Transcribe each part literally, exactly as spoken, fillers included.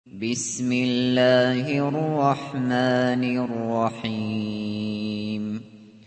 بسم الله الرحمن الرحيم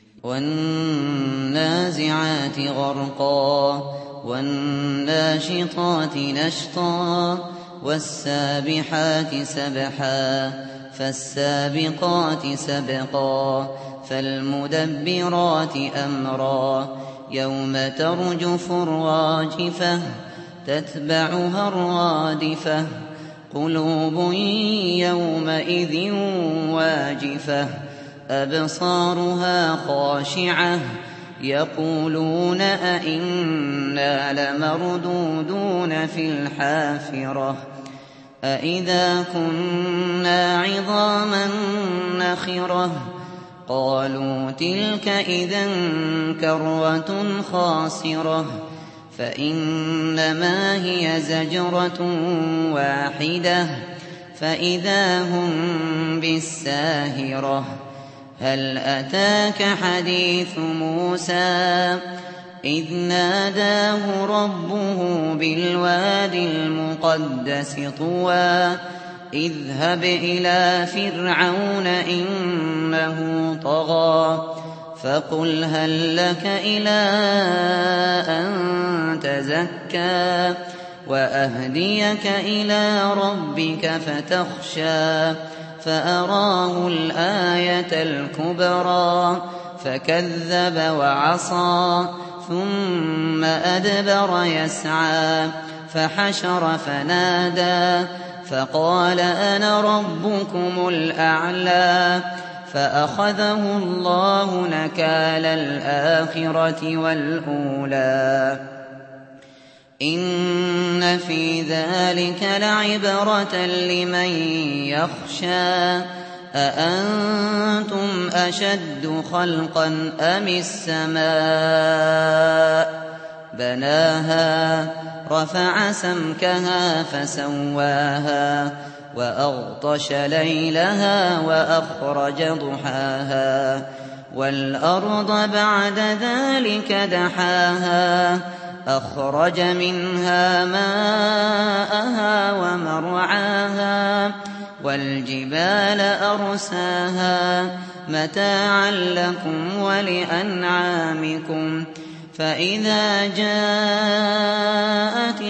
والنازعات غرقا والناشطات نشطا والسابحات سبحا فالسابقات سبقا فالمدبرات أمرا يوم ترجف الراجفة تتبعها الرادفة قلوب يومئذ واجفة أبصارها خاشعة يقولون أئنا لمردودون في الحافرة أئذا كنا عظاما نخرة قالوا تلك إذا كرة خاسرة فإنما هي زجرة واحدة فإذا هم بالساهرة هل أتاك حديث موسى إذ ناداه ربه بالوادي المقدس طوى اذهب إلى فرعون إنه طغى فقل هل لك إلى أن تزكى وأهديك إلى ربك فتخشى فأراه الآية الكبرى فكذب وعصى ثم أدبر يسعى فحشر فنادى فقال أنا ربكم الأعلى فأخذه الله نكال الآخرة والأولى إن في ذلك لعبرة لمن يخشى أأنتم أشد خلقا أم السماء بناها رفع سمكها فسواها وأغطش ليلها وأخرج ضحاها والأرض بعد ذلك دحاها أخرج منها ماءها ومرعاها والجبال أرساها متاعا لكم ولأنعامكم فإذا جاءت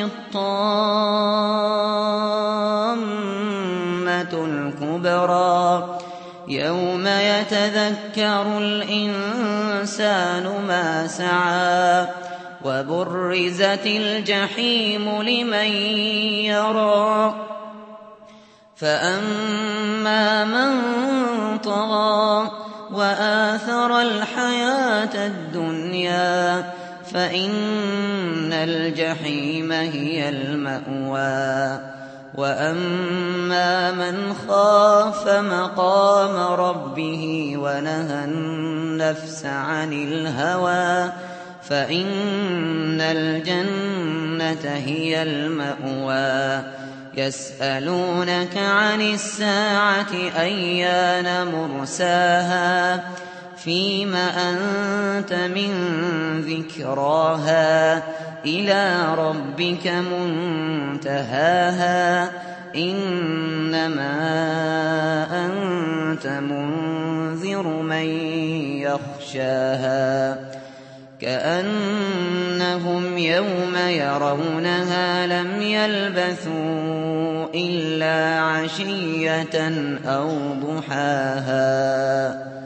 الطامة الكبرى يوم يتذكر الإنسان ما سعى وبرزت الجحيم لمن يرى فأما من طغى وآثر الحياة الدنيا فإن الجحيم هي المأوى وأما من خاف مقام ربه ونهى النفس عن الهوى فإن الجنة هي المأوى يسألونك عن الساعة أيان مرساها فيم أنت من ذكراها إلى ربك منتهاها إنما أنت منذر من يخشاها كأنهم يوم يرونها لم يلبثوا إلا عشية أو ضحاها.